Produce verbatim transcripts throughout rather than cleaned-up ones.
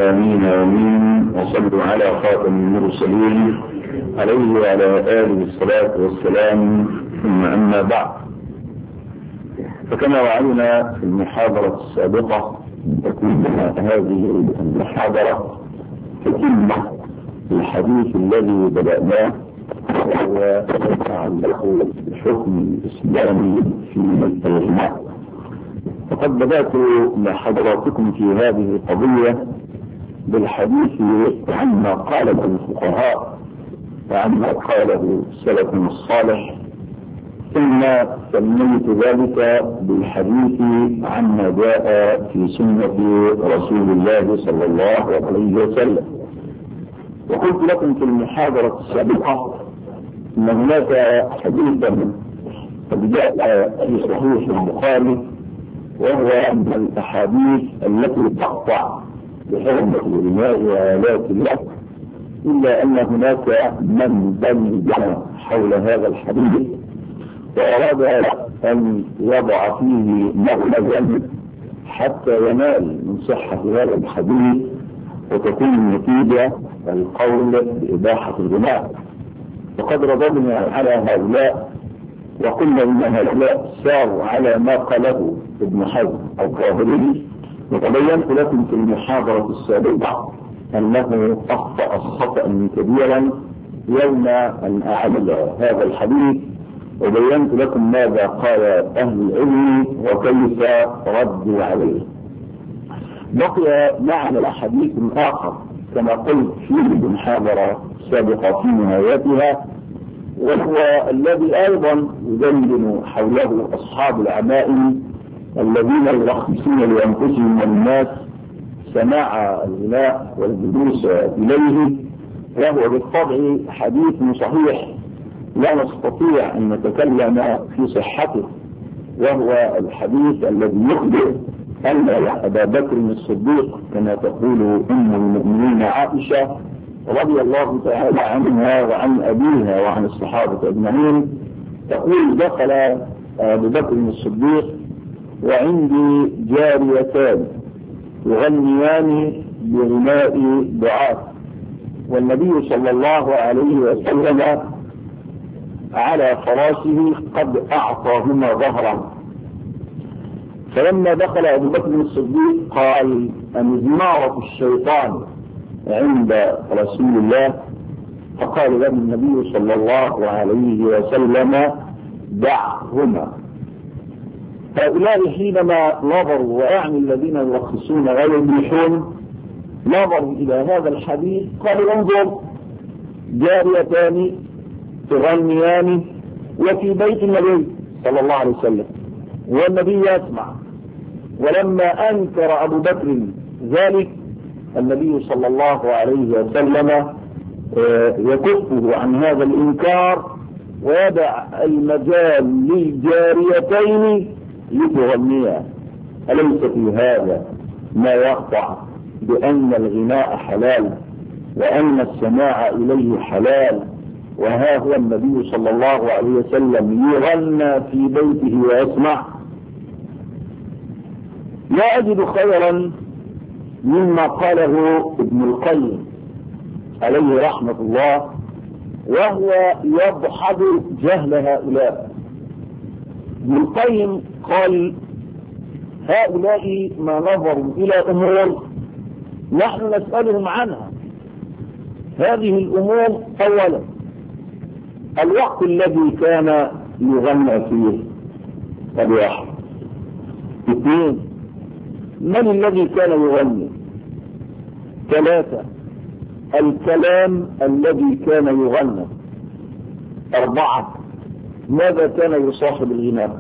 آمين آمين. وصلوا على خاتم المرسلين عليه وعلى آله الصلاة والسلام. ثم أما بعد، فكما وعدنا في المحاضرة السابقة تكون هذه المحاضرة تتمة الحديث الذي بدأناه وهو يتعلق بالحكم الإسلامي في الإجماع. وقد بدأت لحضراتكم في هذه القضية بالحديث عما قاله الفقهاء وعما قاله السلف الصالح، ثم سميت ذلك بالحديث عما جاء في سنة رسول الله صلى الله عليه وسلم. وقلت لكم في المحاضرة السابقة أن هناك حديثا قد جاء في صحيح البخاري، وهو أن الأحاديث التي تقطع بحرمة الغناء وآلات الله، إلا أن هناك من بلج حول هذا الحديث وأراد أن يضع فيه مغلقا حتى ينال من صحة هذا الحديث وتكون النتيجة القول بإباحة الغناء. وقد رددنا على هؤلاء وقلنا إن هؤلاء ساروا على ما قاله ابن حزم الظاهري، وتبينت لكم في المحاضرة السابقة أنه أخطأ خطأ كبيرا يوم أن أعد هذا الحديث، وبينت لكم ماذا قال أهل العلم وكيف ردوا عليه. بقي معنا الحديث آخر كما قلت في المحاضرة السابقة في نهايتها، وهو الذي أيضا يدندن حوله أصحاب العمائم الذين يرخصون لأنفسهم والناس سماع الغناء والجلوس إليه، وهو بالطبع حديث صحيح لا نستطيع أن نتكلم في صحته، وهو الحديث الذي يخبر أن أبا بكر الصديق كما تقول أم المؤمنين عائشة رضي الله تعالى عنها وعن أبيها وعن الصحابة أجمعين تقول: دخل أبو بكر الصديق وعندي جاريتان يغنيان بغناء ضعاف، والنبي صلى الله عليه وسلم على فراشه قد أعطاهما ظهرا. فلما دخل أبو بكر الصديق قال: أمزمارة الشيطان عند رسول الله، فقال له النبي صلى الله عليه وسلم: دعهما. هؤلاء حينما نظروا، وأعني الذين يرخصون ويبيحون، نظروا إلى هذا الحديث قالوا: انظر، جاريتان تغنيان وفي بيت النبي صلى الله عليه وسلم والنبي يسمع. ولما أنكر أبو بكر ذلك النبي صلى الله عليه وسلم يكفه عن هذا الإنكار ويدع المجال للجاريتين لتغنيا. أليس في هذا ما يقطع بأن الغناء حلال وأن السماع إليه حلال؟ وها هو النبي صلى الله عليه وسلم يغنى في بيته ويسمع. لا أجد خيرا مما قاله ابن القيم عليه رحمة الله، وهو يضحض جهل هؤلاء. ابن القيم قال: هؤلاء ما نظروا إلى أمور نحن نسألهم عنها. هذه الأمور: أولا الوقت الذي كان يغنى فيه، هذا واحد. اثنين، من الذي كان يغني؟ ثلاثة، الكلام الذي كان يغنى. أربعة، ماذا كان يصاحب الغناء؟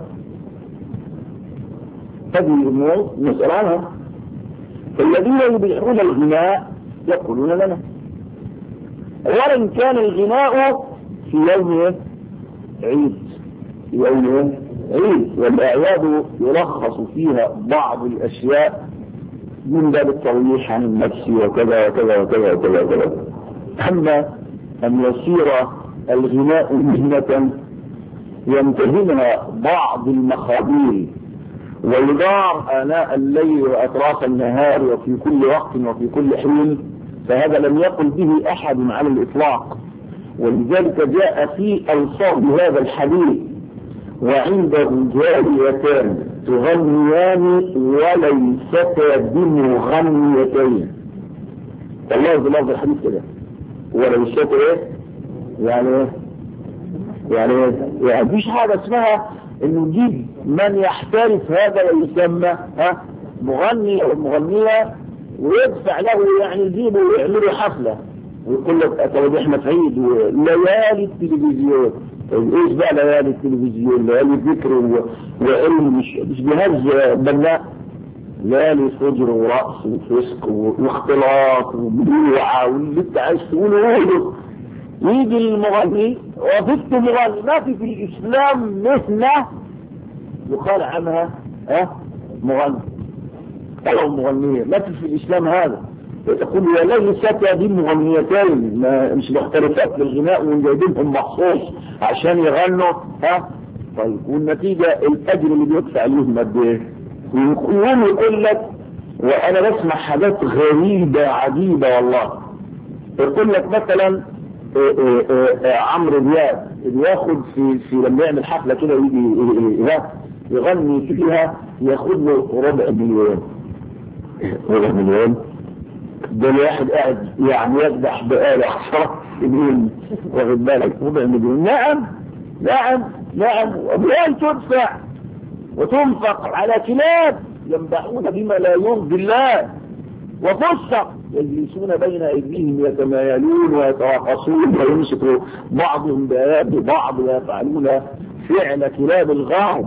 هذه الأمور نسأل عنها. فالذين يبيحون الغناء يقولون لنا: أولا كان الغناء في يوم عيد، في يوم عيد، والأعياد يرخص فيها بعض الأشياء من باب الترويح عن النفس وكذا وكذا وكذا وكذا وكذا. أما أن يصير الغناء مهنة ينتهي بعض المخابيل ويدار آناء الليل وأطراف النهار وفي كل وقت وفي كل حين، فهذا لم يقل به أحد على الإطلاق. ولذلك جاء في ألفاظ هذا الحديث: وعنده جاريتان تغنيان وليستا بمغنيتين. والله بلفظ الحديث كده، وليستا ايه؟ يعني ايه؟ يعني ايه؟ يعني مفيش حاجة اسمها انه يجيب من يحترف هذا ويسمى ها مغني او مغنية ويدفع له، يعني يجيبه ويعملوا حفلة ويقول لك طب احنا في عيد وليالي التلفزيون. ايش بقى ليالي التلفزيون؟ ليالي ذكر وعلم، مش مش جهاز بناء، ليالي فجر ورقص وفسق واختلاط وبدوعة واللي انت عايز تقوله. يجي المغني وفكت مغني، ما في في الاسلام مهنة يقال عنها ها مغني او مغنية، ما في في الاسلام هذا. تقول وليست هذه مغنيتين مش مختلفات للغناء وجايبينهم مخصوص عشان يغنوا ها. طيب والنتيجة الاجر اللي بيدفع ليهم قد ايه؟ ويقوم يقول لك، وانا بسمع حاجات غريبة عجيبة والله، يقول لك مثلا عمرو دياب بياخد في في لما يعمل حفلة كده يجي يغني فيها ياخد له ربع مليون. ربع مليون ده الواحد قاعد يعني يذبح بآلة يقول واخد بالك ربع مليون. نعم نعم نعم. وبيان تدفع وتنفق على كلاب ينبحون بما لا يرضي الله، وفسق يجلسون بين ايديهم يتمايلون ويتراقصون ويمسكوا بعضهم بآيات بعض ويفعلون فعل كلاب الغرب،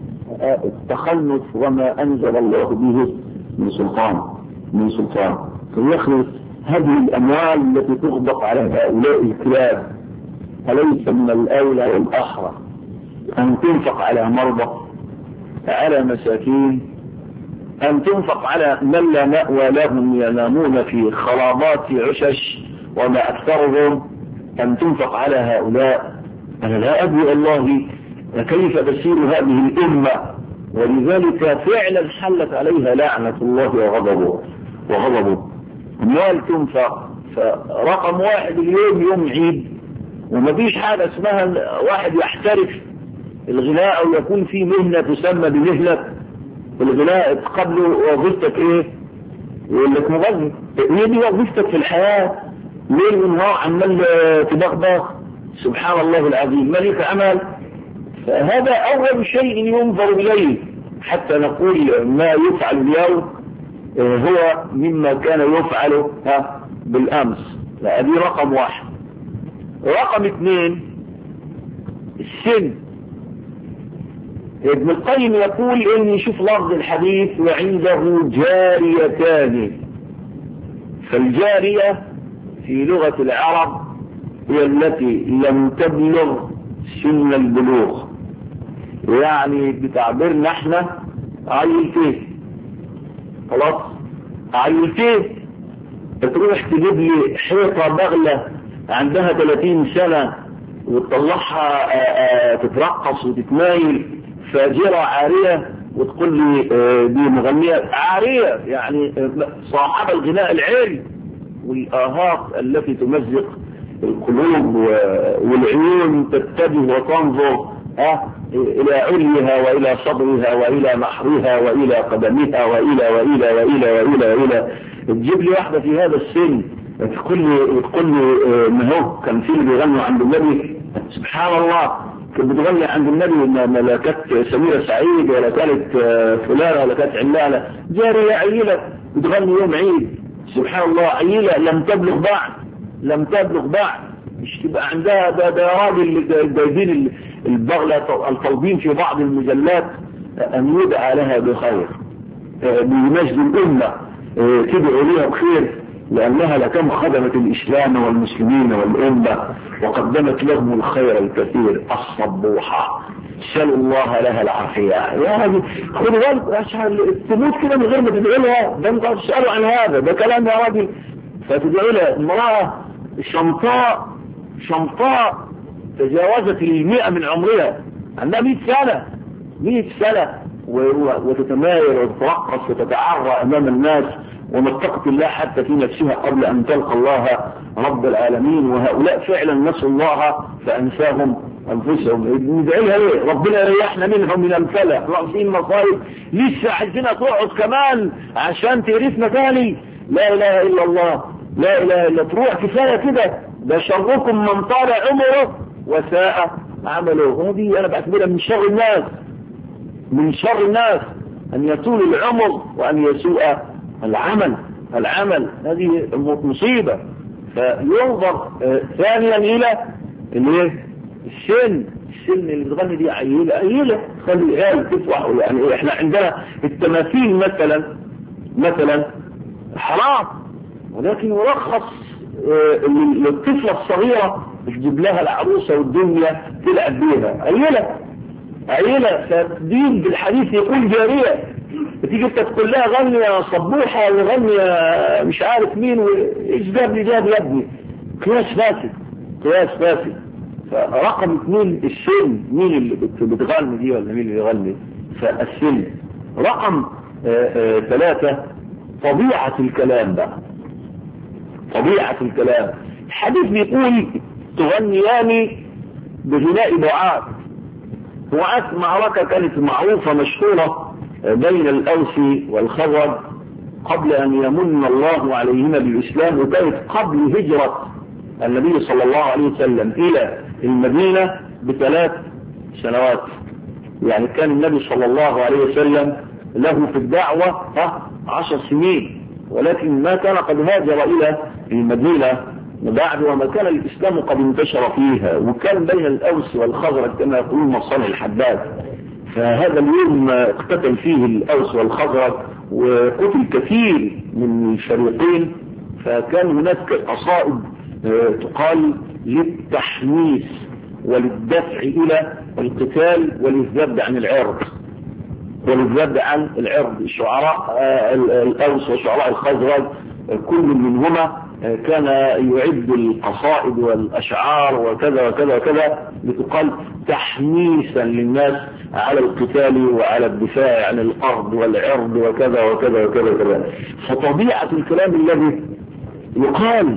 التخلف وما انزل الله به من سلطان من سلطان. فيخلص هذه الاموال التي تغدق على هؤلاء الكلاب، أليس من الاولى والاحرى ان تنفق على مرضى، على مساكين، أن تنفق على من لا مأوى لهم ينامون في خرابات عشش وما أكثرهم، أن تنفق على هؤلاء؟ أنا لا أدري والله كيف تسير هذه الأمة. ولذلك فعلا حلت عليها لعنة الله وغضبه وغضبه. مال تنفق، فرقم واحد اليوم يوم عيد وما فيش حاجة اسمها واحد يحترف الغناء أو يكون في مهنة تسمى بمهنة الغناء. قبل وظيفتك ايه؟ يقول لك مغني. هي دي وظيفتك في الحياة؟ ليل ونهار عمال تبغبغ؟ سبحان الله العظيم، ملك عمل. فهذا اول شيء ينظر اليه حتى نقول ما يفعل اليوم هو مما كان يفعل بالامس. هذه رقم واحد. رقم اثنين السن. ابن القيم يقول ان يشوف لفظ الحديث وعنده جاريتان. فالجارية في لغة العرب هي التي لم تبلغ سن البلوغ، يعني بتعبيرنا احنا عيلتين، خلاص عيلتين. تروح تجيب لي حيطة بغلة عندها ثلاثين سنة وتطلعها تترقص وتتمايل فاجرة عارية وتقول لي دي مغنية عارية، يعني صاحب الغناء العالي والآهات التي تمزق القلوب والعيون تتجه وتنظر اه الى عليها والى صدرها والى نحرها والى قدمها والى والى والى والى والى. تجيب لي واحدة في هذا السن تقول لي تقول لي ما هو كان في اللي بيغنوا عند النبي. سبحان الله، كانت بتغني عند النبي ما لا كانت سميرة سعيد ولا كانت فلانة ولا كانت علالة، جارية عيلة بتغني يوم عيد. سبحان الله، عيلة لم تبلغ بعد لم تبلغ بعد مش تبقى عندها ده ده راجل جايبين البغلة الطالبين في بعض المجلات أن يدعى لها بخير بمجد الأمة، تدعو لها بخير لأنها لكم خدمت الإسلام والمسلمين والأمة وقدمت لهم الخير الكثير. الصبوحة سألوا الله لها العافية. يا راجل خذوا بالك تموت كده من غير ما تدعو لها، ده انت تسألوا عن هذا، ده كلام يا راجل. فتدعو لها امرأة شمطاء شمطاء تجاوزت المئة من عمرها، عندها مئة سنة مئة سنة وتتمايل وتترقص وتتعرى امام الناس وما اتقت الله حتى في نفسها قبل ان تلقى الله رب العالمين. وهؤلاء فعلا نسوا الله فانساهم انفسهم. ندعيها ايه؟ ربنا يريحنا منهم من امثله رأسين مصائب لسه عايزينها تقعد كمان عشان تعرفنا تاني. لا اله الا الله، لا اله الا تروح كفايه كده. ده شركم من طال عمره وساء عمله. وهذه انا بعتبرها من شر الناس، من شر الناس ان يطول العمر وان يسوء العمل. العمل هذه مصيبة. فينظر آه ثانيا الى الايه؟ السن. السن اللي بتغني دي عيلة عيلة خلي العيال تفرح. يعني احنا عندنا التماثيل مثلا مثلا حرام، ولكن يرخص آه للطفلة الصغيرة تجيب لها العروسة والدنيا تلعب بيها. عيلة عيلة. فالدين بالحديث يقول جارية. بتيجي انت تقول لها غني يا صبوحة وغني يا مش عارف مين وايش جاب لي جاب يا ابني. قياس فاسد، قياس فاسد. فرقم اثنين السن. مين اللي بتغني دي ولا مين اللي يغني؟ فالسن. رقم ثلاثة طبيعة الكلام بقى. طبيعة الكلام. الحديث بيقول تغنيان بغناء دعاء. وعاد معركة كانت معروفة مشهورة بين الأوس والخزرج قبل أن يمن الله عليهما بالإسلام، وكانت قبل هجرة النبي صلى الله عليه وسلم إلى المدينة بثلاث سنوات. يعني كان النبي صلى الله عليه وسلم له في الدعوة عشر سنين، ولكن ما كان قد هاجر إلى المدينة بعد وما كان الإسلام قد انتشر فيها، وكان بين الأوس والخزرج كما يقولون مصانع الحداد. فهذا اليوم اقتتل فيه الأوس والخزرج وقتل كثير من الفريقين. فكان هناك قصائد تقال للتحميس وللدفع إلى القتال وللذب عن العرض وللذب عن العرض. الشعراء الأوس وشعراء الخزرج كل منهما كان يعد القصائد والأشعار وكذا وكذا وكذا لتقال تحميسا للناس على القتال وعلى الدفاع عن الأرض والعرض وكذا وكذا وكذا وكذا. فطبيعة الكلام الذي يقال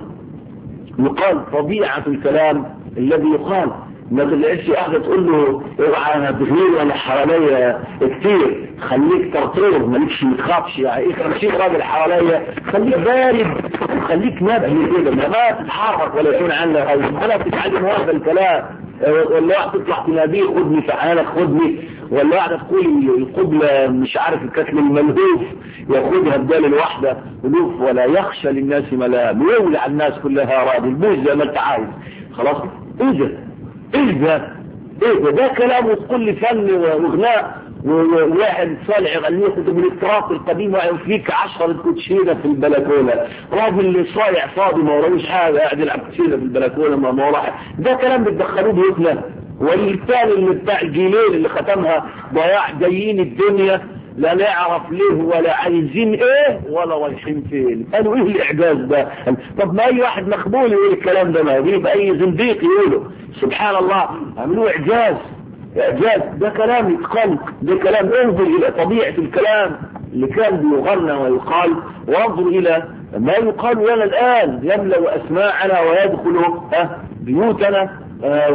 يقال طبيعة الكلام الذي يقال ما تلاقيش واحدة تقول له اوعى تغير ولا حواليا كتير، خليك ترطير مالكش متخافش، يعني خمسين راجل حواليا خليك بارد وخليك نبهي كده ما تتحرك ولا يكون عندك ولا تتعلم هذا الكلام. ولا واحد تطلع تناديه خدني في حالك خدني، ولا واحدة تقول القبلة مش عارف الكتل الملهوف ياخدها بدال الواحدة ألوف ولا يخشى للناس ملام ويولع الناس كلها راضي البوز زي ما انت عايز. خلاص ايه ده ايه ده ايه ده ده كلام وتقول لي فن وغناء وواحد صالح يغنيه من التراث القديم ويفيك عشرة كوتشينة في البلكونة، راجل صايع فاضي ما وراهوش حاجة قاعد يلعب كوتشينة في البلكونة ما وراه. ده كلام بتدخلوه بيوتنا. والثاني اللي بتاع الجيلين اللي ختمها ضياع جايين الدنيا لا نعرف ليه ولا عايزين ايه ولا رايحين فين. قالوا ايه الاعجاز ده؟ طب ما اي واحد مخبول يقول الكلام ده، ما يجيب اي زنديق يقوله. سبحان الله عملوه اعجاز. اعجاز ده كلام يتقال، ده كلام. انظر الى طبيعة الكلام اللي كان بيغنى ويقال، وانظر الى ما يقال لنا الان يملأ اسماعنا ويدخل بيوتنا. آه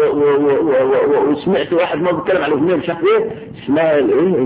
وسمعت واحد ما بيتكلم على اغنيه مش عارف ايه اسمها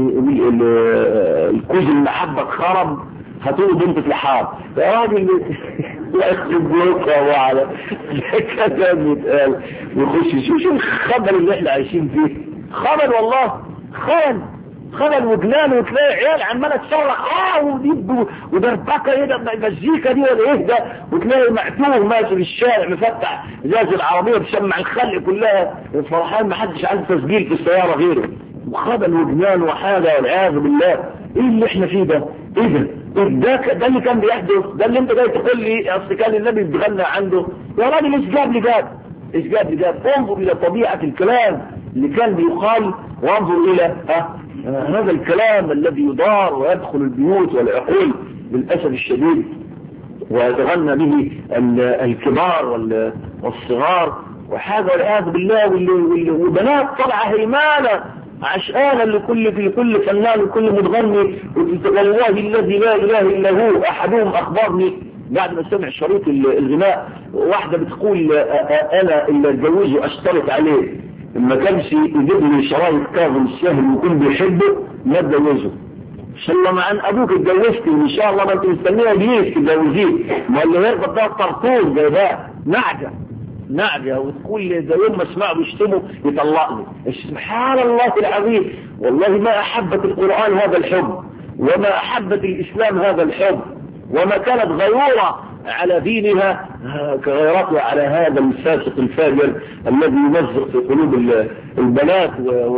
الكوز المحبه خرب هاتوا بنت الحار يا راجل يخرب بيوتك وعلى كلام يتقال ويخش. شو شو الخبر اللي احنا عايشين فيه؟ خبر والله خبر خبر وجنان، وتلاقي عيال عماله تصرخ اه وديب ودربكه ايه ده المزيكا دي ولا ايه ده، وتلاقي معتوه ماشي في الشارع مفتح ازاز العربيه بتشمع الخلق كلها فرحان ما حدش عنده تسجيل في السياره غيره. وخبر وجنان وحاجه والعياذ بالله. ايه اللي احنا فيه ده؟ ايه ده؟ ده ده اللي كان بيحدث؟ ده اللي انت جاي تقول لي اصل كان النبي بيغنى عنده؟ يا راجل ايش جاب لي جاب؟ ايش جاب لي جاب؟ انظر الى طبيعه الكلام اللي كان بيقال، وانظر الى ها هذا الكلام الذي يدار ويدخل البيوت والعقول للأسف الشديد ويتغنى به الكبار والصغار وحاجة والعياذ بالله. وبنات طلع هيمانة عشقانا لكل في كل فنان وكل متغني، والله الذي لا اله الا هو احدهم اخبرني بعد ما سمع شريط الغناء، واحدة بتقول انا اللي اتجوزه اشترط عليه ما كانش يجيب لي شرايط كاظم السهل ويكون بيحبه ما اتجوزه. ان شاء الله مع ان ابوك اتجوزتي وان شاء الله ما انت مستنيه جيش تتجوزيه، ما اللي يربط ده الطرطوش زي ده نعجه نعجه، وتقول ده يوم ما اسمعه بيشتمه يطلقني. سبحان الله العظيم، والله ما احبت القرآن هذا الحب، وما احبت الاسلام هذا الحب، وما كانت غيورة على دينها كغيرتها على هذا الفاسق الفاجر الذي يمزق في قلوب البنات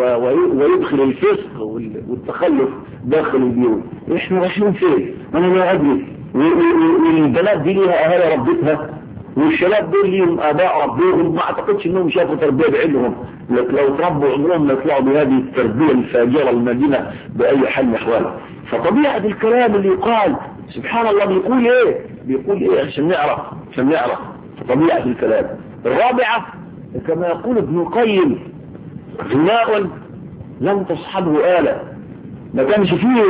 ويدخل الفسق والتخلف داخل البيوت. احنا رايحين فين؟ انا لا ادري. والبنات دي ليها اهالي ربتها، والشباب دول ليهم اباء ربوهم، ما اعتقدش انهم شافوا تربيه بعينهم، لكن لو تربوا عمرهم ما يطلعوا بهذه التربيه الفاجره المدينه باي حال من الاحوال. فطبيعه الكلام اللي يقال سبحان الله بيقول ايه؟ بيقول ايه عشان نعرف عشان نعرف طبيعه الكلام. الرابعه كما يقول ابن القيم غناء لم تصحبه آلة. ما كانش فيه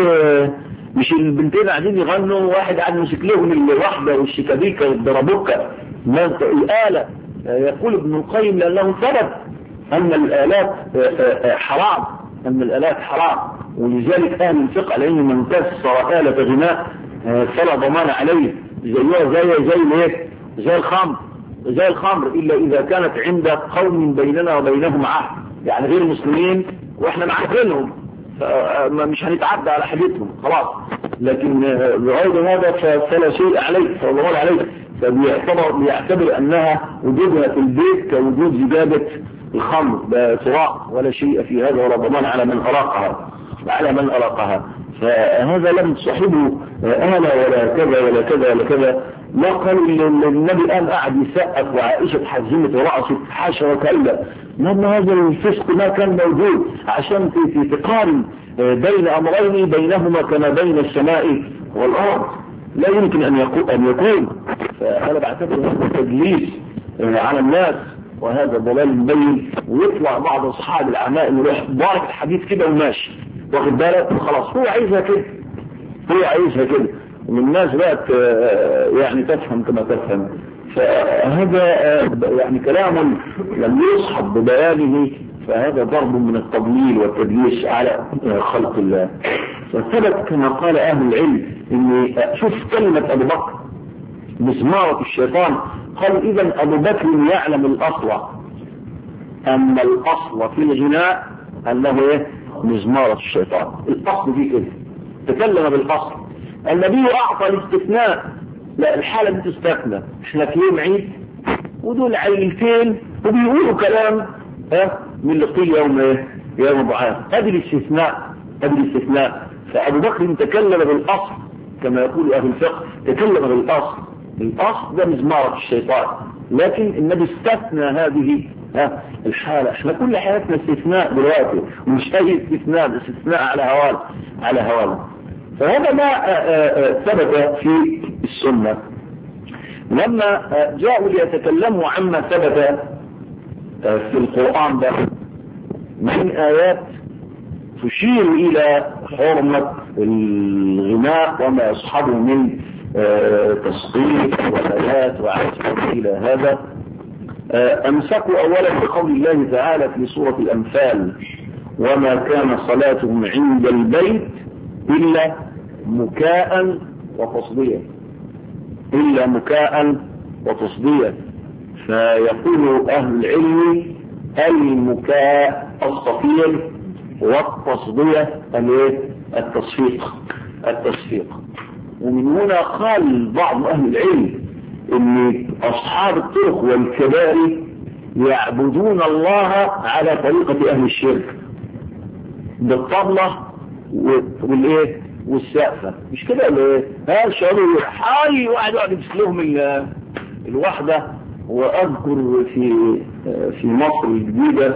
مش البنتين قاعدين يغنوا واحد قاعد يمسك لهم الوحده والشيكابيكا والدربوكا، ما الآلة. يقول ابن القيم لأنه ثبت أن الآلات حرام، أن الآلات حرام، ولذلك أهل الفقه عليهم من كسر آلة غناء فلا ضمان عليه، زيها زي زي الايه؟ زي الخمر زي الخمر إلا إذا كانت عند قوم بيننا وبينهم عهد، يعني غير مسلمين وإحنا معاهدينهم فمش هنتعدى على حديثهم خلاص، لكن بغير هذا فلا شيء عليه فلا ضمان عليه، فبيعتبر بيعتبر أنها وجودها في البيت كوجود زجاجة الخمر بصراع، ولا شيء في هذا ولا ضمان على من أراقها على من أراقها. فهذا لم تصحبه آلة ولا كذا ولا كذا ولا كذا. لا قال النبي الآن قاعد يسقف وعائشة حزمت ورأسه حاشا وكلا، لما هذا الفسق ما كان موجود عشان تقارن بين أمرين بينهما كما بين السماء والأرض، لا يمكن أن يكون أن يكون فأنا بعتبر هذا تدليس على الناس وهذا ضلال مبين. ويطلع بعض أصحاب العمائم ويروح بارك الحديث كده وماشي واخد بالك خلاص، هو عايزها كده هو عايزها كده والناس بقت يعني تفهم كما تفهم. فهذا يعني كلام لم يصحب ببيانه، فهذا ضرب من التضليل والتدليس على خلق الله. فثبت كما قال أهل العلم إن شوف كلمة أبو بكر مزمارة الشيطان، قال إذا أبو بكر يعلم الأصل أن الأصل في الغناء أنه إيه؟ مزمارة الشيطان. الأصل دي كده تكلم بالأصل. النبي أعطى الاستثناء، لا الحالة دي تستثنى، احنا في يوم عيد ودول عيلتين وبيقولوا كلام ها من اللي قيل يوم ايه؟ يوم ضعاف. هذه الاستثناء هذه الاستثناء فأبو بكر تكلم بالأصل كما يقول أهل الفقه، تكلم بالأصل. الأصل ده مزمارة الشيطان، لكن النبي استثنى هذه ها الحالة. احنا كل حياتنا استثناء دلوقتي ومش اي استثناء، بس استثناء على هوانا على هوانا. فهذا ما ثبت في السنة. لما جاءوا ليتكلموا عما ثبت في القرآن ده من آيات تشير إلى حرمة الغناء وما يصحبه من تصديق وآيات وعزف إلى هذا، أمسكوا أولا بقول الله تعالى في سورة الأنفال: وما كان صلاتهم عند البيت إلا مكاء وتصديا إلا مكاء وتصديا. فيقول أهل العلم المكاء الصفير والتصدية التصفيق التصفيق. ومن هنا قال بعض أهل العلم ان أصحاب الطرق والكبائر يعبدون الله على طريقة أهل الشرك بالطبلة والايه والسقفة، مش كده ولا ايه؟ ها شعور حي واحد واحد يمسكلهم الوحدة. وأذكر في في مصر الجديدة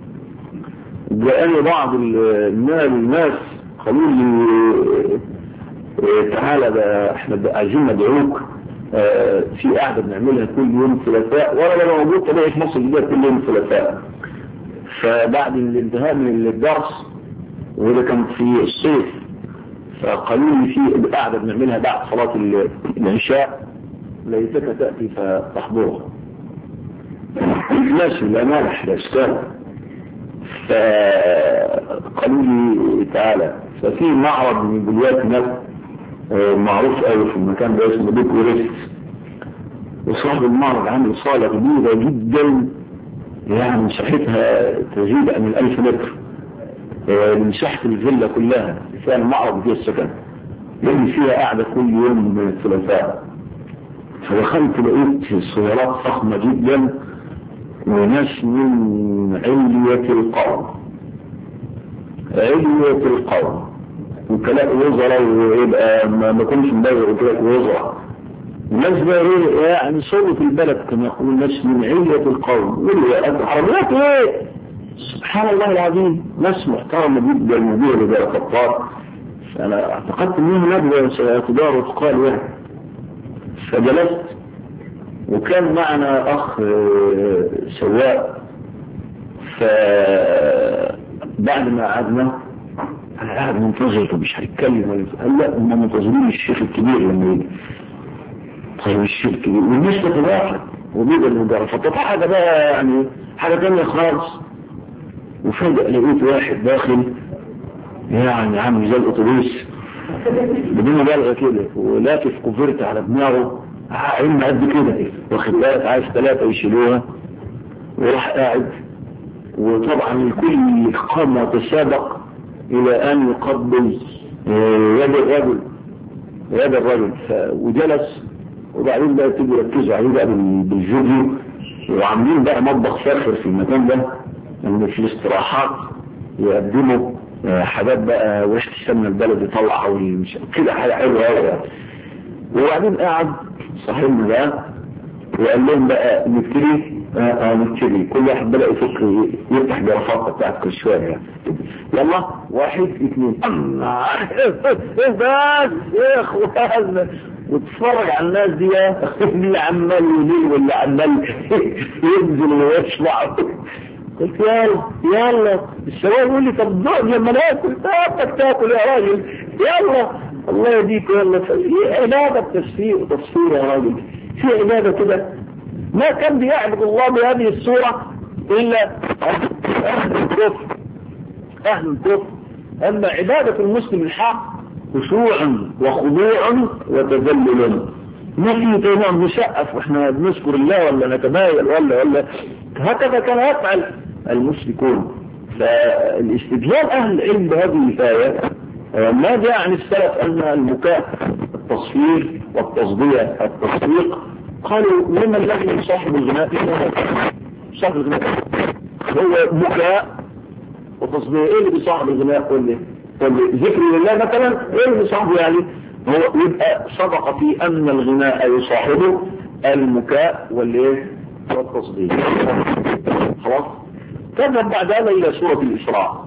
جاءني بعض الناس قالوا لي تعالى ده احنا عايزين ندعوك في قاعدة بنعملها كل يوم ثلاثاء، وانا ببقى موجود طبيعي في مصر الجديدة كل يوم ثلاثاء. فبعد الانتهاء من الدرس وده كان في الصيف فقالوا لي في قاعدة بنعملها بعد صلاة العشاء ليتك تأتي فتحضرها ماشي لا مالح لا اشتغل. فقالوا لي تعالى ففي معرض من بلوات ناس معروف قوي في المكان ده اسمه بيت وريست وصاحب المعرض عامل صالة كبيرة جدا يعني مساحتها تزيد عن الألف متر مساحة الفيلا كلها فيها المعرض فيها السكن اللي فيها قاعدة كل يوم من الثلاثاء. فدخلت لقيت سيارات فخمة جدا وناس من علية القوم علية القوم وكلاء وزراء ويبقى ما كنتش مبالغ وكلاء وزراء الناس بقى ايه يعني صوت البلد كما يقول الناس من علية القوم والعربيات ايه سبحان الله العظيم ناس محترمة جدا مدير رجال الخطاب. فانا اعتقدت انهم نبغى سيتدار وتقال يعني فجلست وكان معنا اخ سواق. فبعد ما قعدنا انا قاعد منتظر مش هيتكلم قال لا هم منتظرين الشيخ الكبير لما يجي. طيب الشيخ الكبير والناس تتواحد وبيبقى المدرب فطبعا حاجه بقى يعني حاجه ثانيه خالص. وفجأة لقيت واحد داخل يعني عامل زي الاتوبيس بدون مبالغه كده ولافف كوفرت على دماغه عين قد كده واخد بالك عايز ثلاثه يشيلوها وراح قاعد. وطبعا الكل قام يتسابق الى ان يقبل يد الرجل يد الرجل وجلس. وبعدين بقى تيجي يركزوا عليه بقى بالفيديو وعاملين بقى مطبخ فاخر في المكان ده ان في الاستراحات يقدموا حاجات بقى وش السمنه البلد يطلع كده حاجه حلوه قوي يعني. وبعدين قعد صاحبنا ده وقال لهم بقى نبتدي اه نبتدي كل واحد بدأ يفكر يفتح جرافات بتاعت كل شويه يعني. يلا واحد اثنين ايه بس يا اخوانا وتتفرج على الناس دي اللي عمال يليل واللي عمال ينزل ويطلع. قلت يلا يلا الشباب يقول لي طب نقعد لما ناكل تاكل تاكل يا راجل يلا الله يهديك يلا. في عباده تفسير وتفسير يا راجل في عباده كده ما كان بيعبد الله بهذه الصوره الا اهل الكفر اهل الكفر. اما عباده المسلم الحق خشوع وخضوع وتذلل ما في تمام نسقف واحنا بنذكر الله ولا نتبايل ولا ولا هكذا كان يفعل المشركون. فالاستدلال اهل العلم بهذه الآية ما جاء عن السلف ان البكاء التصفير والتصدية التصفيق قالوا لما الذي يصاحب الغناء صاحب الغناء هو بكاء وتصدية. ايه اللي بيصاحب الغناء قل ذكر لله مثلا ايه اللي بيصاحبه يعني هو يبقى صدق في ان الغناء يصاحبه المكاء والايه والتصديق. خلاص. تذهب بعد هذا الى سورة الإسراء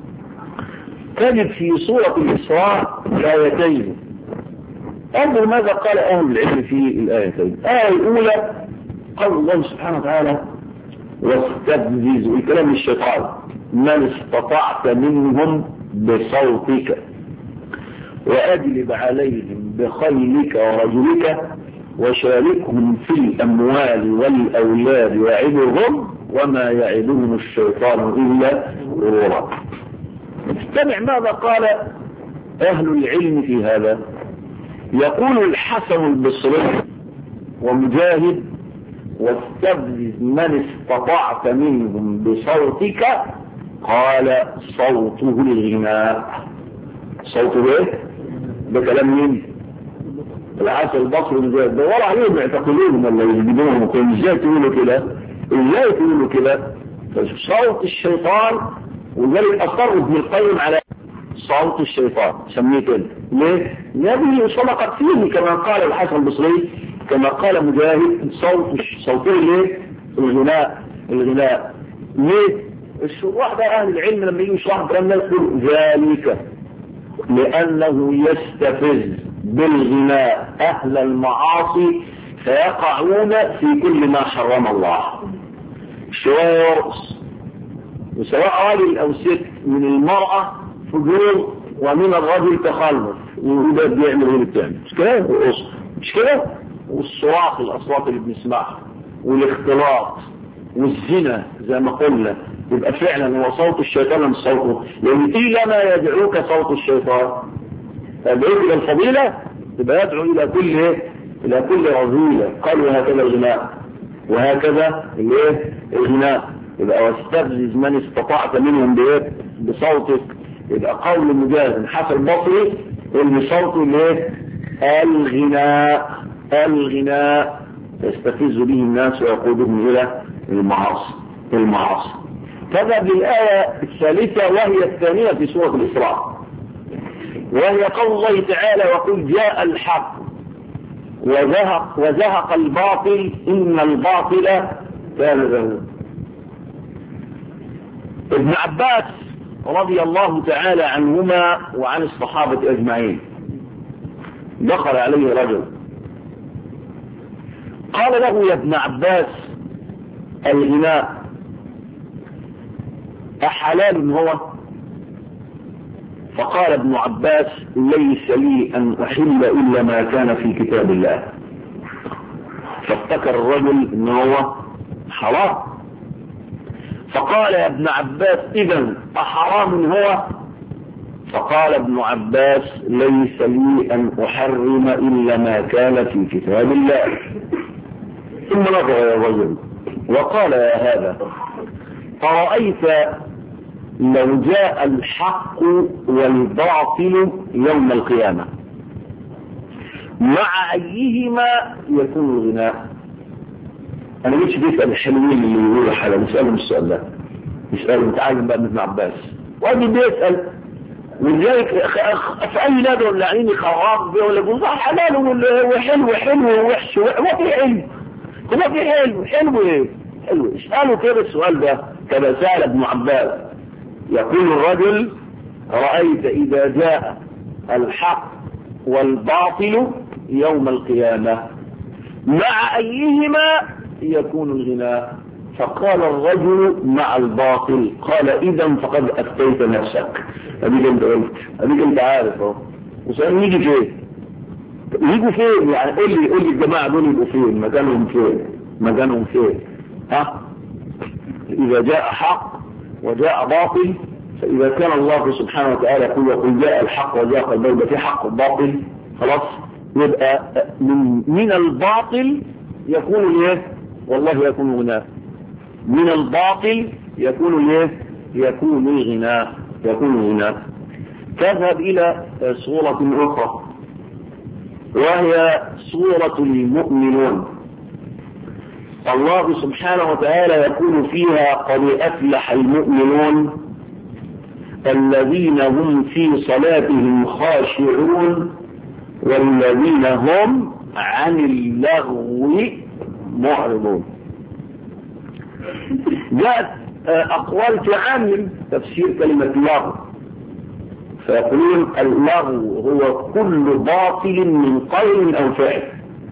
تجد في سورة الإسراء آيتين. انظر ماذا قال اهل العلم في الآيتين. الآية الأولى قال الله سبحانه وتعالى واستفزز الكلام الشيطان من استطعت منهم بصوتك وأجلب عليهم بخيلك ورجلك وشاركهم في الأموال والأولاد وعدهم وما يعدهم الشيطان إلا غرورا. استمع ماذا قال أهل العلم في هذا. يقول الحسن البصري ومجاهد واستفزز من استطعت منهم بصوتك قال صوته الغناء. صوته ايه ده كلام مين العسل البصري ازاي دور عليهم يعتقلونهم ولا يجيبوهم وكانوا ازاي تقولوا كده ازاي تقولوا كده صوت الشيطان. وذلك اصر ابن القيم على صوت الشيطان سميه كده ليه نبي صدقت فيه كما قال الحسن البصري كما قال مجاهد صوت صوته ليه الغناء الغناء ليه الشروح ده اهل العلم لما يجوا يشرحوا الكلام ده يقول ذلك لانه يستفز بالغناء اهل المعاصي فيقعون في كل ما حرم الله. شوية يرقص وسواء راجل أو ست، من المرأة فجور ومن الرجل تخلف، وده بيعمل اللي بتعمل، مش كده؟ مش كده؟ والصراخ، الأصوات اللي بنسمعها، والاختلاط والزنا زي ما قلنا، يبقى فعلا هو صوت الشيطان مش صوته، لأن إلى ما يدعوك صوت الشيطان؟ يدعوك إلى الفضيلة، يبقى يدعو إلى كل إلى كل رذيلة. قالوا هكذا الغناء وهكذا الايه الغناء. يبقى واستفزز من استطعت منهم بايه بصوتك. يبقى قول مجاهد حسن البصري اللي صوته الايه الغناء الغناء يستفز به الناس ويقودهم الى المعاصي المعاصي. تذهب للآية الثالثة وهي الثانية في سورة الإسراء، وهي قول الله تعالى: وقل جاء الحق وزهق, وزهق الباطل إن الباطل كان زهوقا. ابن عباس رضي الله تعالى عنهما وعن الصحابة أجمعين دخل عليه رجل قال له: يا ابن عباس، الغناء أحلال هو؟ فقال ابن عباس: ليس لي أن أحل إلا ما كان في كتاب الله. فافتكر الرجل إنه هو حرام، فقال يا ابن عباس: إذن أحرام هو؟ فقال ابن عباس: ليس لي أن أحرم إلا ما كان في كتاب الله. ثم نظر يا الرجل وقال: يا هذا، أرأيت لو جاء الحق والباطل يوم القيامة مع أيهما يكون الغناء؟ أنا مش بيسأل الحلوين اللي يقولوا حاجة، بيسألهم السؤال ده، بيسألهم تعالوا بقى ابن عباس، وأجي بيسأل. ولذلك في أي نادي ولا عيني خراب بيه ولا يقول حلال وحلو حلو ووحش وفي حلو هو في حلو حلو ايه حلو. اسألوا كده السؤال ده كما سأل ابن عباس. يقول الرجل: رأيت إذا جاء الحق والباطل يوم القيامة مع أيهما يكون الغناء؟ فقال الرجل: مع الباطل. قال: إذا فقد أفتيت نفسك. أبيك أنت قلت، أبيك أنت عارف اهو. وسأل يجي فين؟ يجوا فين؟ يعني قول لي قول لي الجماعة دول يبقوا فين؟ مكانهم فين؟ مكانهم فين؟ ها؟ إذا جاء حق وجاء باطل، فإذا كان الله سبحانه وتعالى يقول: وقل جاء الحق وجاء الباطل، في حق وباطل خلاص، يبقى من, من الباطل يكون الايه؟ والله يكون الغناء. من الباطل يكون الايه؟ يكون الغناء يكون الغناء. تذهب إلى صورة أخرى وهي صورة المؤمنون. الله سبحانه وتعالى يقول فيها: قد أفلح المؤمنون الذين هم في صلاتهم خاشعون والذين هم عن اللغو معرضون. جاءت أقوال تعامل تفسير كلمة لغو، فيقولون اللغو هو كل باطل من قول أو فعل.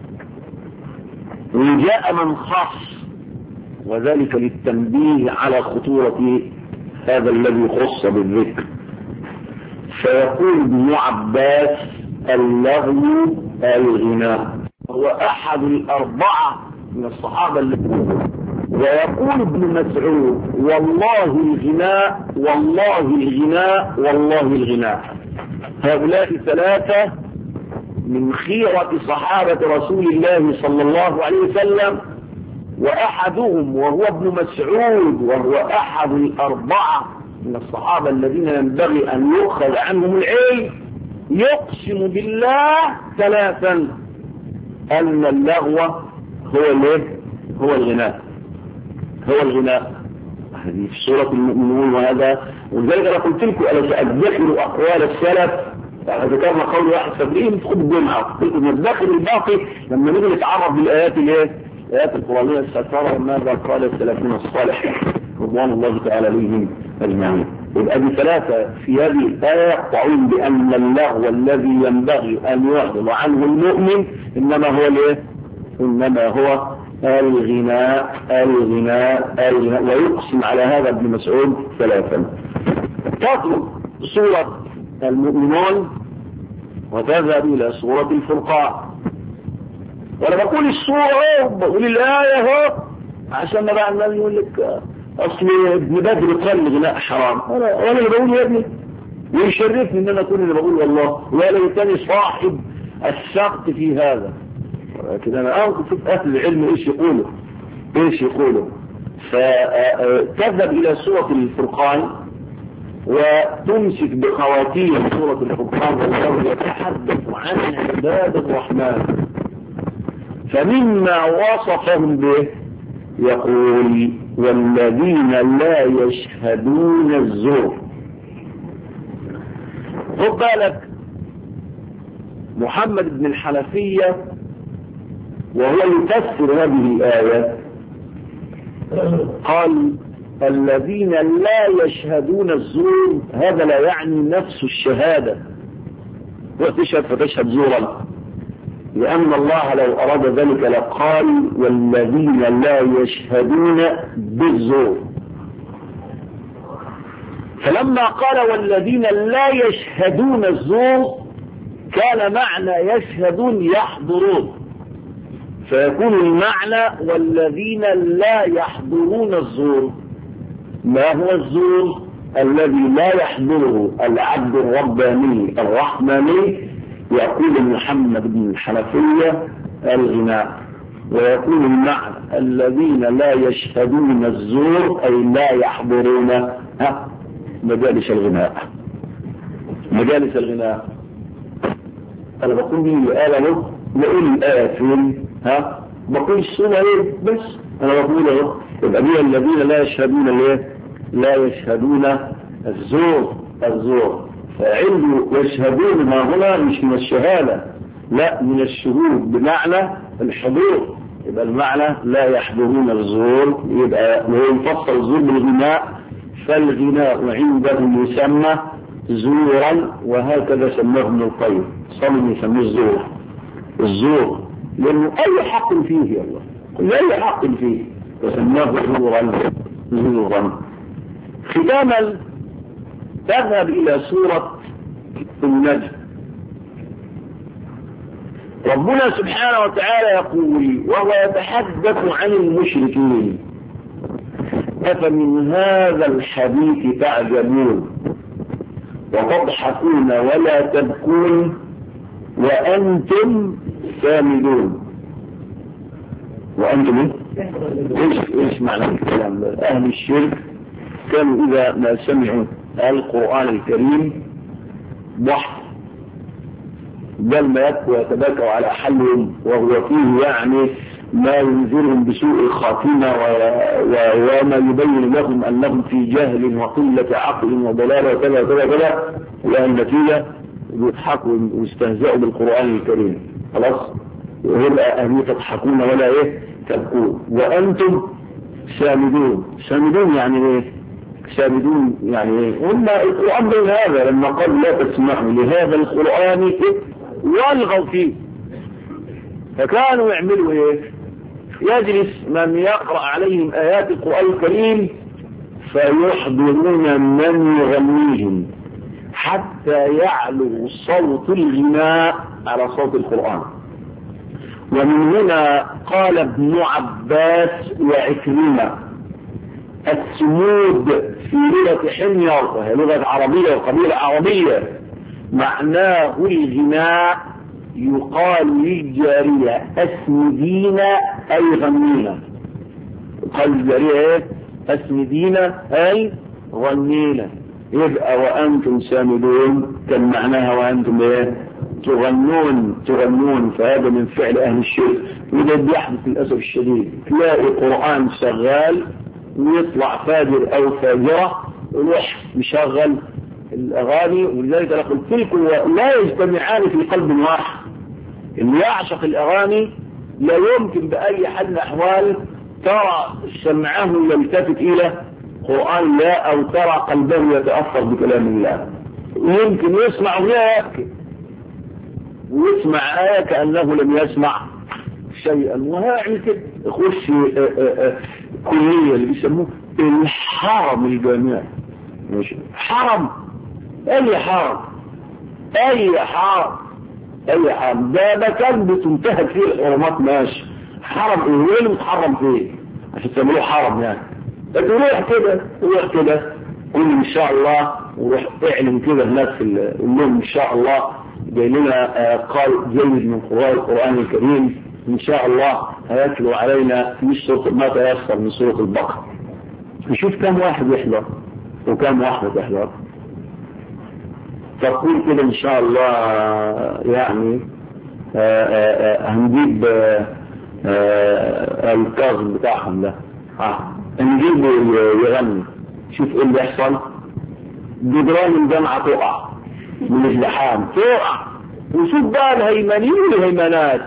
وجاء من خص، وذلك للتنبيه على خطورة هذا الذي خص بالذكر. فيقول ابن عباس: اللغو الغناء. هو أحد الأربعة من الصحابة اللي ويقول ابن مسعود: والله الغناء والله الغناء والله الغناء. هؤلاء ثلاثة من خيرة صحابة رسول الله صلى الله عليه وسلم، وأحدهم وهو ابن مسعود وهو أحد الأربعة من الصحابة الذين ينبغي أن يؤخذ عنهم العلم، يقسم بالله ثلاثا أن اللغو هو الايه؟ هو الغناء هو الغناء. هذه في سورة المؤمنون. وهذا ولذلك أنا قلت لكم أنا سأدخل أقوال السلف. ذكرنا قول واحد سبعين في خطبة الجمعة، قلت ندخل الباقي لما نيجي نتعرف بالآيات الايه؟ الآيات القرآنية الستارة ماذا قال السلفون الصالح رضوان الله تعالى عليهم أجمعين. يبقى بثلاثة في هذه الآية يقطعون بأن اللغو الذي ينبغي أن يعرض عنه المؤمن إنما هو الايه؟ إنما هو الغناء الغناء الغناء، ويقسم على هذا ابن مسعود ثلاثا. تطلب سورة المؤمنون وتذهب إلى سورة الفرقان. وأنا بقول السورة بقول الآية هو عشان ما بقى النبي يقول لك أصل ابن بدر قال الغناء حرام، أنا وأنا اللي بقول يا ابني ويشرفني إن أنا أكون اللي بقول والله، ولا يتاني صاحب السقط في هذا. لكن أنا أنقص أهل العلم إيش يقولوا إيش يقولوا فتذهب إلى سورة الفرقان وتمسك بخواتيم سورة الفرقان والله يتحدث عن عباد الرحمن. فمما وصفهم به يقول والذين لا يشهدون الزور. خد بالك محمد بن الحنفية وهو يفسر هذه الآية قال الذين لا يشهدون الزور، هذا لا يعني نفس الشهادة وتشهد فتشهد زورا، لأن الله لو أراد ذلك لقال والذين لا يشهدون بالزور. فلما قال والذين لا يشهدون الزور كان معنى يشهدون يحضرون، فيكون المعنى والذين لا يحضرون الزور. ما هو الزور؟ الذي لا يحضره العبد الرباني الرحماني. يقول محمد بن الحنفية الغناء، ويقول المعنى الذين لا يشهدون الزور أي لا يحضرون ها مجالس الغناء مجالس الغناء. أنا بقول مين اللي قال له نقول الآية فين ها بقول السنة ايه بس أنا بقول اهو يبقى مين الذين لا يشهدون الايه لا يشهدون الزور الزور فعنده يشهدون ما هنا مش من الشهادة لا من الشهود بمعنى الحضور. يبقى المعنى لا يحضرون الزور يبقى يفصل الزور بالغناء، فالغناء عنده يسمى زورا وهكذا سماه ابن القيم صمم يسميه الزور الزور لأنه أي حق فيه يا الله أي حق فيه وسماه زورا زورا. ختاما تذهب إلى سورة النجم. ربنا سبحانه وتعالى يقول وهو يتحدث عن المشركين أفمن هذا الحديث تعجبون وتضحكون ولا تبكون وأنتم سامدون. وأنتم إيش إيش معنى الكلام؟ أهل الشرك كانوا إذا ما سمعوا القرآن الكريم ضحك بل ما يبكوا ويتباكوا على حلهم وهو فيه يعني ما ينذرهم بسوء الخاتمة وما يبين لهم أنهم في جهل وقلة عقل وضلال وكذا وكذا وكذا والنتيجة يضحكوا ويستهزئوا بالقرآن الكريم. خلاص ويبقى أهل تضحكون ولا إيه تبكون وأنتم سامدون. سامدون يعني إيه؟ سامدون يعني إيه؟ هم القرآن بين هذا لما قال لا تسمعوا لهذا القرآن والغوا فيه فكانوا يعملوا إيه؟ يجلس من يقرأ عليهم آيات القرآن الكريم فيحضرون من يغنيهم حتى يعلو صوت الغناء على صوت القرآن. ومن هنا قال ابن عباس وعكرمة السمود في لغة حمير وهي لغة عربية وقبيلة عربية معناه الغناء يقال للجارية اسمدين أي غنينا. قال الجارية اسمدين أي غنينا. يبقى وأنتم سامدون كان معناها وأنتم ايه تغنون تغنون. فهذا من فعل أهل الشرك وده بيحدث للأسف الشديد. تلاقي قرآن شغال ويطلع فاجر أو فاجرة ويروح مشغل الأغاني. ولذلك أنا قلت لكم لا يجتمعان في قلب واحد. اللي يعشق الأغاني لا يمكن بأي حال من الأحوال ترى سمعه يلتفت إلى قرآن الله أو ترى قلبه يتأثر بكلام الله. يمكن يسمع ويبكي ويسمع آية كأنه لم يسمع شيئا وهعمل كده، اخش كلية اللي بيسموه الحرم الجامعي. ماشي حرم، اي حرم، اي حرم، اي حرم، ده مكان بتنتهك فيه الحرمات. ماشي حرم ايه؟ وايه اللي متحرم فيه عشان تعملوه حرم يعني؟ لكن روح كده، روح كده قول ان شاء الله، وروح اعلن كده الناس اللي لهم ان شاء الله جاي لنا قال جيد من قراء القرآن الكريم ان شاء الله هيتلو علينا في سورة ما تيسر من سورة البقرة. نشوف كم واحد يحضر وكم واحدة تحضر. تقول كده ان شاء الله يعني آآ آآ هنجيب الكاظم بتاعهم ده اه نجيبه يغني. شوف ايه اللي يحصل، جدران الجامعة تقع من الزحام، تقع. وشوف بقى الهيمنين والهيمنات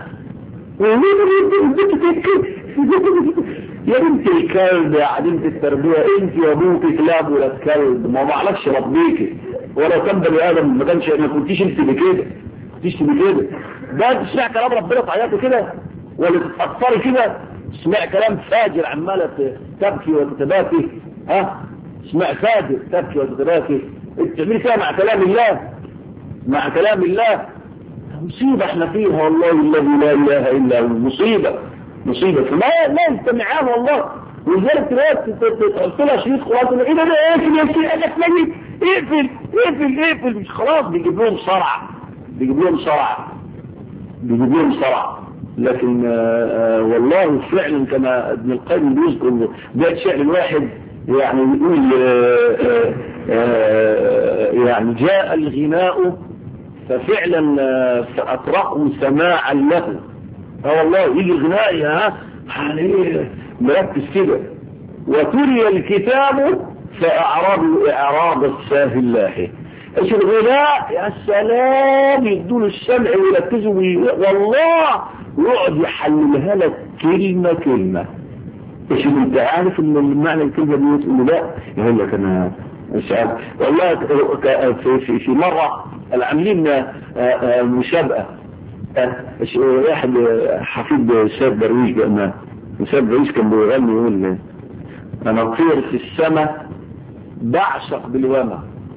يا بنت الكلب يا عديمة التربية، انت يا ابوك كلاب ولا كلب، ما معلكش ربيكي ولو كان بني ادم ما كانش، ما كنتيش انت بكده، ما كنتيش بكده. ده تسمع كلام ربنا تعيطي كده ولا تتأثري كده؟ تسمع كلام فاجر عمالة تبكي وتتباكي، ها اسمع فاجر تبكي وتتباكي، انت تعملي كده مع كلام الله، مع كلام الله. مصيبة احنا فيها والله الذي لا اله الا هو، مصيبة مصيبة فما لا يستمعان والله. ولذلك دلوقتي تحط لها شريط قرآن ايه ده ده اقفل يا شيخ انا اسمعي اقفل اقفل اقفل مش خلاص بيجيب لهم صرع، بيجيب لهم صرع، بيجيب لهم صرع. لكن آآ آآ والله فعلا كما ابن القيم بيذكر ده شعر الواحد يعني يقول آآ آآ يعني جاء الغناء ففعلا فأطرقوا سماعا له. اه والله يجي الغناء ها يعني مركز كده. وتري الكتاب فأعرضوا إعراض الساهي الله. ايش الغناء يا سلام، يدون السمع ويركزوا والله يقعد يحللها لك كلمة كلمة. ايش انت عارف ان المعنى الكلمة دي تقول لا يقول لك انا مش عارف والله. في, في, في مرة العاملين مسابقة واحد حفيد سيد درويش بقى، سيد درويش كان بيغني يقول انا اطير في السماء بعشق بالوما.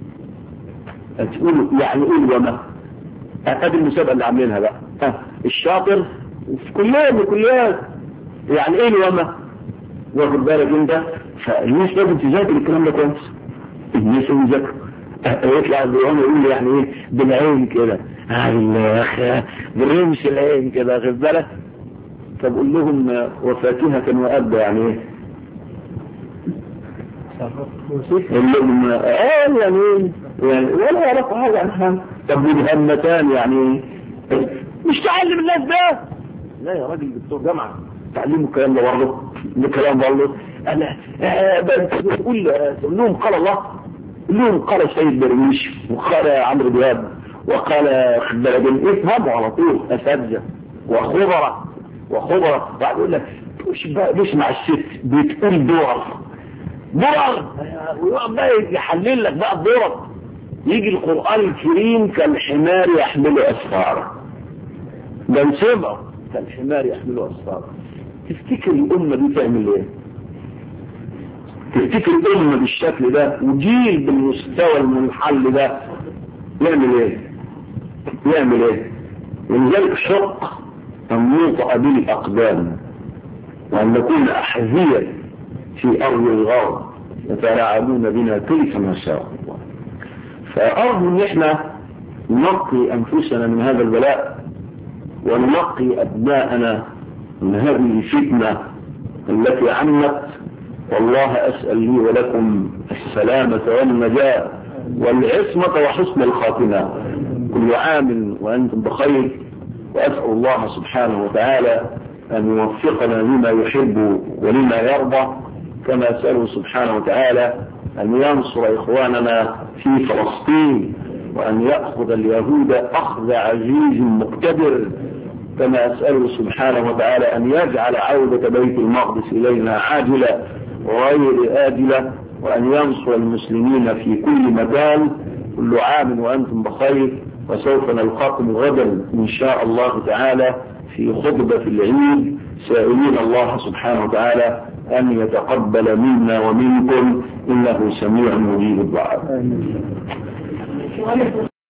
تقول يعني ايه الوما؟ هذه المسابقة اللي عاملينها بقى الشاطر في كلية من كليات يعني ايه الوما؟ واخد بالك انت؟ فالناس لازم تذاكر الكلام ده كويس، الناس لازم تذاكر. يطلع الوما يقول يعني ايه بالعين كده، بالرمش العين كده، واخد بالك؟ طب قول لهم وفاكهة وأبا يعني ايه؟ اللهم اه يعني ايه يعني ولا يعرفوا حاجة عنها. طب والهمتان يعني ايه؟ مش تعلم الناس ده. لا يا راجل دكتور جامعة تعلموا الكلام ده برضه، الكلام برضه انا بتقول تقول لهم قال الله، قول لهم قال سيد درويش وقال عمرو دياب وقال خبرين، افهموا على طول اساتذه وخبراء وخبراء. بعد يقول لك مش مش مع الست بتقول دور دور ويقعد بقى يحلل لك بقى الدور. يجي القرآن الكريم كالحمار يحمل أسفاره، ده سمع كالحمار يحمل أسفاره. تفتكر الأمة دي تعمل ايه؟ تفتكر الأمة بالشكل ده وجيل بالمستوى المنحل ده يعمل ايه؟ يعمل ايه؟ ولذلك شق أن نوطأ بالأقدام وأن نكون أحذية في أرض الغرب يتلاعبون بنا كيف ما شاء الله. فأرجو أن احنا ننقي أنفسنا من هذا البلاء وننقي أبناءنا من هذه الفتنة التي عمت. والله أسأل لي ولكم السلامة والنجاة والعصمة وحسن الخاتمة. كل عام وأنتم بخير، وأسأل الله سبحانه وتعالى أن يوفقنا لما يحب ولما يرضى، كما أسأله سبحانه وتعالى أن ينصر إخواننا في فلسطين وأن يأخذ اليهود أخذ عزيز مقتدر، كما أسأله سبحانه وتعالى أن يجعل عودة بيت المقدس إلينا عاجلة وغير آجلة، وأن ينصر المسلمين في كل مكان. كل عام وأنتم بخير، وسوف نلقاكم غدا إن شاء الله تعالى في خطبة العيد سائلين الله سبحانه وتعالى أن يتقبل منا ومنكم إنه سميع مجيب الدعاء.